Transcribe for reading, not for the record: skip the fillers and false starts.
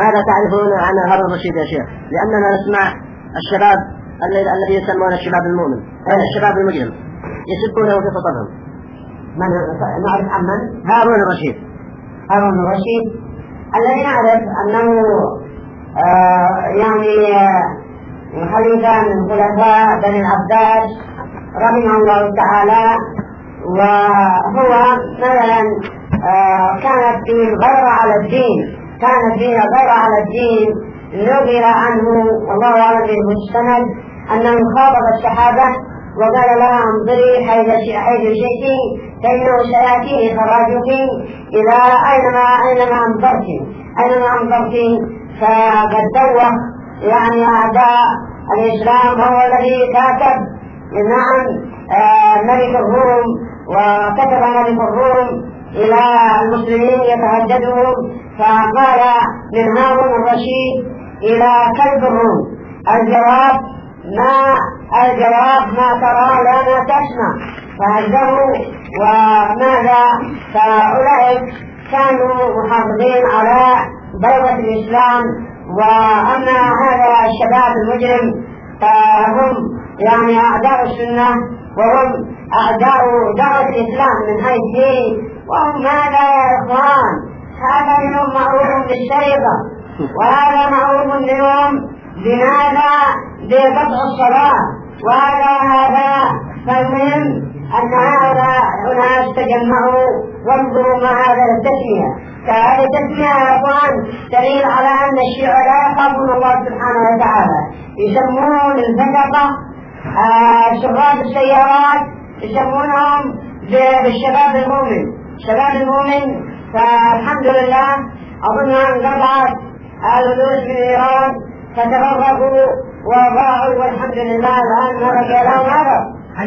ماذا تعرفون عن هارون الرشيد يا شيخ؟ لأننا نسمع الشباب الذي يسمون الشباب المؤمن الشباب المجرم يسبونه في خطبهم. من نعرف عن من؟ هارون الرشيد. هارون الرشيد الذي نعرف أنه خليفة من خلفاء بني العباس رحمه الله تعالى، وهو مثلا كانت فيه غيرة على الدين، كانت فيه غيرة على الدين. نقل عنه والله أعلم بالمستند أنه خاطب الصحابة وقال لها انظري حيث شئت فإنه سيأتي خراجك إلى أينما أنظرت. فقد دوخ أعداء الإسلام، هو الذي كاتب ملك الروم، وكتب ملك الروم إلى المسلمين يتهددهم، فقال من هارون الرشيد إلى كلب الروم الجواب ما ترى لا ما تسمع، فهزموا. وماذا؟ فأولئك كانوا محافظين على بيضة الإسلام. وأما هذا الشباب المجرم فهم أعداء السنة، وهم أعداء دعوة الإسلام من حيث دين. وهم ماذا يا إخوان؟ هذا منهم معروف بالسرقة، وهذا معروف منهم بماذا؟ بقطع الصلاة، وهذا فالمهم أن هؤلاء أناس تجمعوا وانظروا ما هذا التسمية. فهذه التسمية يا إخوان دليل على أن الشيعة لا يخافون الله سبحانه وتعالى. يسمون الفسقة شباب السيارات يسمونهم بالشباب المؤمن، شباب المؤمن. فالحمد لله أظن أن قطعت الفلوس من إيران فتفرقوا وضاعوا، والحمد لله الآن ما بقي لهم هذا.